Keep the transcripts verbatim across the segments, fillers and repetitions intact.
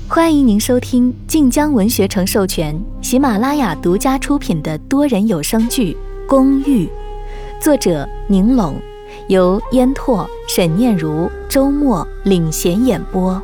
欢迎您收听晋江文学城授权、喜马拉雅独家出品的多人有声剧《公寓》，作者宁拢，由烟拓、沈念如、周末领衔演播。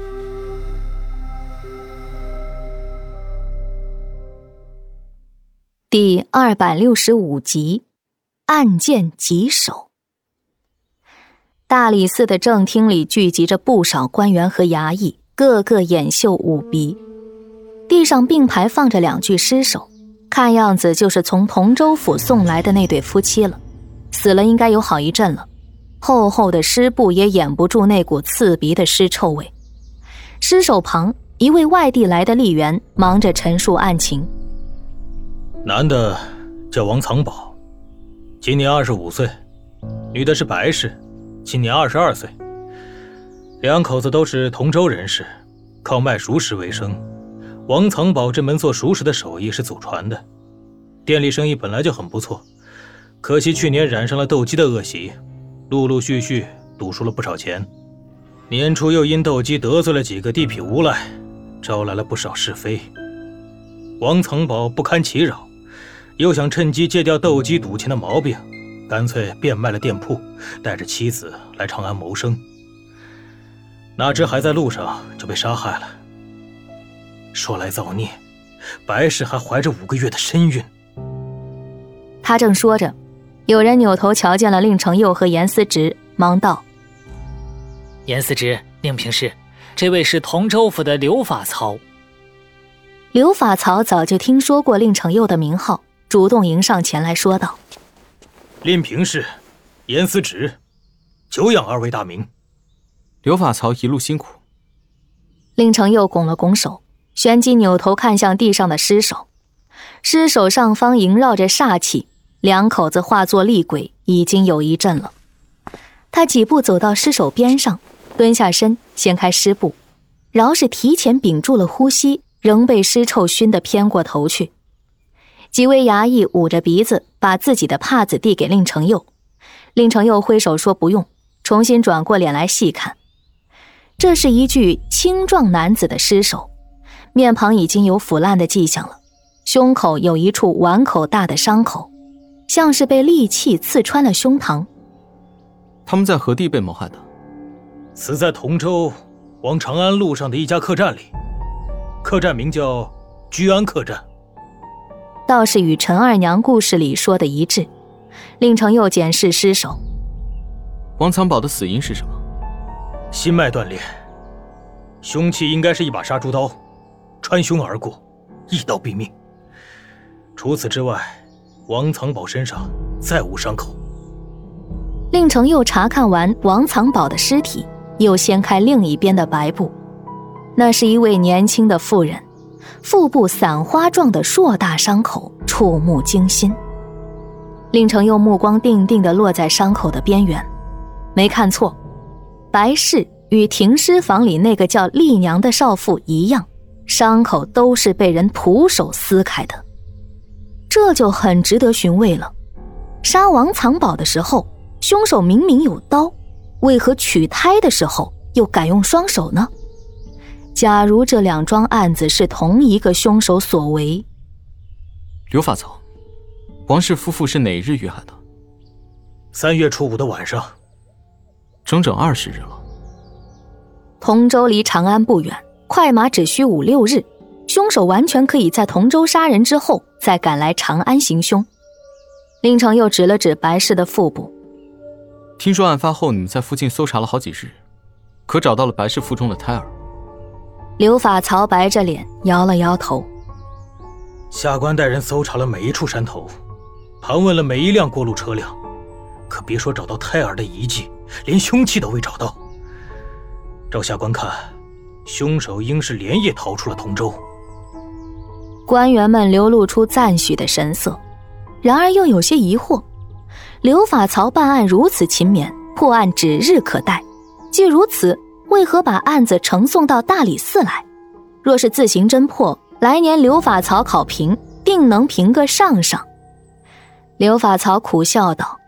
第二百六十五集，案件棘手。大理寺的正厅里聚集着不少官员和衙役，个个眼秀无比。地上并排放着两具尸首，看样子就是从同州府送来的那对夫妻了，死了应该有好一阵了。厚厚的尸布也掩不住那股刺鼻的尸臭味。尸首旁，一位外地来的吏员忙着陈述案情。 男的叫王藏宝，今年二十五岁，女的是白氏，今年二十二岁。两口子都是同州人士，靠卖熟食为生。王藏宝这门做熟食的手艺是祖传的，店里生意本来就很不错，可惜去年染上了斗鸡的恶习，陆陆续续赌输了不少钱。年初又因斗鸡得罪了几个地痞无赖，招来了不少是非。王藏宝不堪其扰，又想趁机戒掉斗鸡赌钱的毛病，干脆变卖了店铺，带着妻子来长安谋生。哪知还在路上就被杀害了。说来造孽，白氏还怀着五个月的身孕。 他正说着，有人扭头瞧见了令成佑和严思直，忙道： 严思直、宁平氏，这位是同州府的刘法曹。 刘法曹早就听说过令成佑的名号，主动迎上前来说道： 令平氏、严思直，久仰二位大名。 刘法曹一路辛苦。 令成佑拱了拱手，旋即扭头看向地上的尸首。尸首上方萦绕着煞气，两口子化作厉鬼已经有一阵了。他几步走到尸首边上，蹲下身掀开尸布，饶是提前屏住了呼吸，仍被尸臭熏得偏过头去。几位衙役捂着鼻子，把自己的帕子递给令成佑。令成佑挥手说不用，重新转过脸来细看。这是一具青壮男子的尸首，面庞已经有腐烂的迹象了，胸口有一处碗口大的伤口，像是被利器刺穿了胸膛。 他们在何地被谋害的？ 死在同州往长安路上的一家客栈里，客栈名叫居安客栈。 倒是与陈二娘故事里说的一致。令成佑检视尸首。 王藏宝的死因是什么？ 心脉断裂，凶器应该是一把杀猪刀，穿胸而过，一刀毙命。除此之外，王藏宝身上再无伤口。 令成佑查看完王藏宝的尸体，又掀开另一边的白布。那是一位年轻的妇人，腹部伞花状的硕大伤口，触目惊心。令成佑目光定定地落在伤口的边缘，没看错，白氏与停尸房里那个叫丽娘的少妇一样，伤口都是被人徒手撕开的。这就很值得寻味了。杀王藏宝的时候，凶手明明有刀，为何取胎的时候又改用双手呢？假如这两桩案子是同一个凶手所为。 刘法曹，王氏夫妇是哪日遇害的？ 三月初五的晚上。 整整二十日了。 同州离长安不远，快马只需五六日，凶手完全可以在同州杀人之后再赶来长安行凶。令成又指了指白氏的腹部。 听说案发后你们在附近搜查了好几日，可找到了白氏腹中的胎儿？ 刘法曹白着脸摇了摇头。 下官带人搜查了每一处山头，盘问了每一辆过路车辆，可别说找到胎儿的遗迹，连凶器都未找到。照下官看，凶手应是连夜逃出了同州。 官员们流露出赞许的神色，然而又有些疑惑。刘法曹办案如此勤勉，破案指日可待，既如此，为何把案子呈送到大理寺来？若是自行侦破，来年刘法曹考评定能评个上上。刘法曹苦笑道：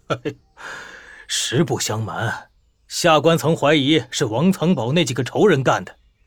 实不相瞒，下官曾怀疑是王藏宝那几个仇人干的，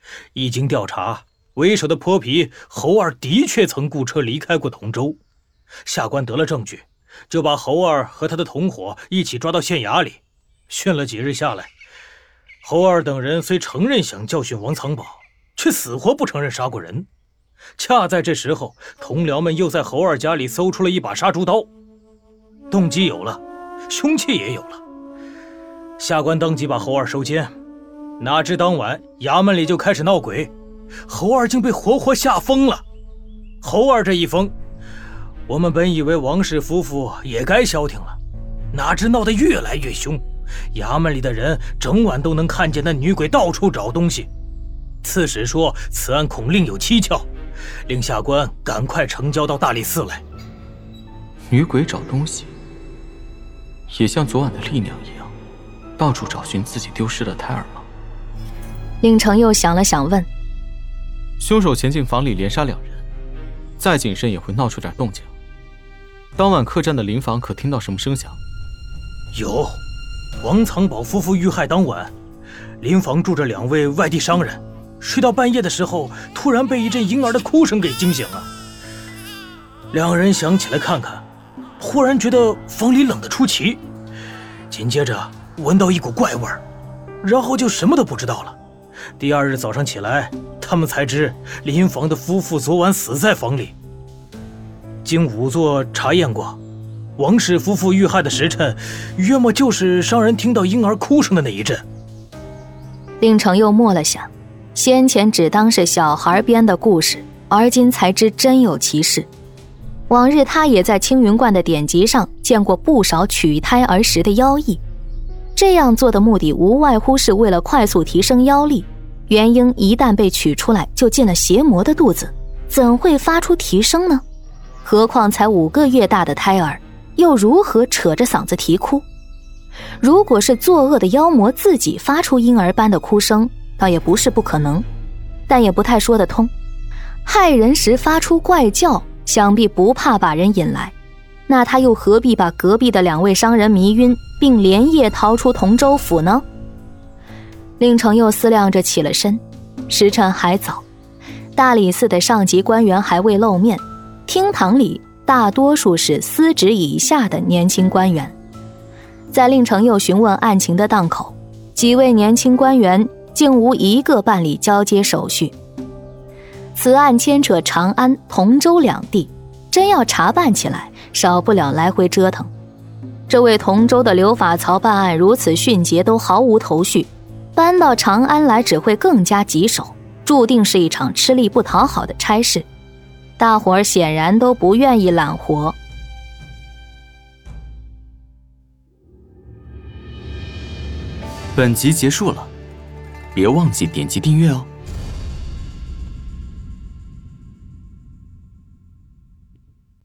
一经调查，为首的泼皮侯二的确曾雇车离开过同州。下官得了证据，就把侯二和他的同伙一起抓到县衙里，训了几日下来，侯二等人虽承认想教训王藏宝，却死活不承认杀过人。恰在这时候，同僚们又在侯二家里搜出了一把杀猪刀，动机有了，凶器也有了。下官当即把侯二收监，哪知当晚衙门里就开始闹鬼，侯二竟被活活吓疯了。侯二这一疯，我们本以为王氏夫妇也该消停了，哪知闹得越来越凶，衙门里的人整晚都能看见那女鬼到处找东西。刺史说此案恐另有蹊跷，令下官赶快呈交到大理寺来。 女鬼找东西，也像昨晚的丽娘一样，到处找寻自己丢失的胎儿吗？ 令程又想了想问： 凶手潜进房里连杀两人，再谨慎也会闹出点动静。当晚客栈的灵房可听到什么声响？ 有，王藏宝夫妇遇害当晚，灵房住着两位外地商人，睡到半夜的时候，突然被一阵婴儿的哭声给惊醒了。两人想起来看看，忽然觉得房里冷得出奇，紧接着闻到一股怪味儿，然后就什么都不知道了。第二日早上起来，他们才知临房的夫妇昨晚死在房里。经仵作查验过，王氏夫妇遇害的时辰，约莫就是商人听到婴儿哭声的那一阵。 令程又默了下，先前只当是小孩编的故事，而今才知真有其事。往日他也在青云观的典籍上见过不少取胎而食的妖异，这样做的目的无外乎是为了快速提升妖力。元婴一旦被取出来，就进了邪魔的肚子，怎会发出啼声呢？何况才五个月大的胎儿，又如何扯着嗓子啼哭？如果是作恶的妖魔自己发出婴儿般的哭声，倒也不是不可能，但也不太说得通。害人时发出怪叫，想必不怕把人引来，那他又何必把隔壁的两位商人迷晕，并连夜逃出同州府呢？令程又思量着起了身，时辰还早，大理寺的上级官员还未露面，厅堂里大多数是司职以下的年轻官员。在令程又询问案情的档口，几位年轻官员竟无一个办理交接手续。此案牵扯长安、同州两地，真要查办起来，少不了来回折腾。这位同州的刘法曹办案如此迅捷，都毫无头绪，搬到长安来只会更加棘手，注定是一场吃力不讨好的差事。大伙儿显然都不愿意揽活。 本集结束了，别忘记点击订阅哦。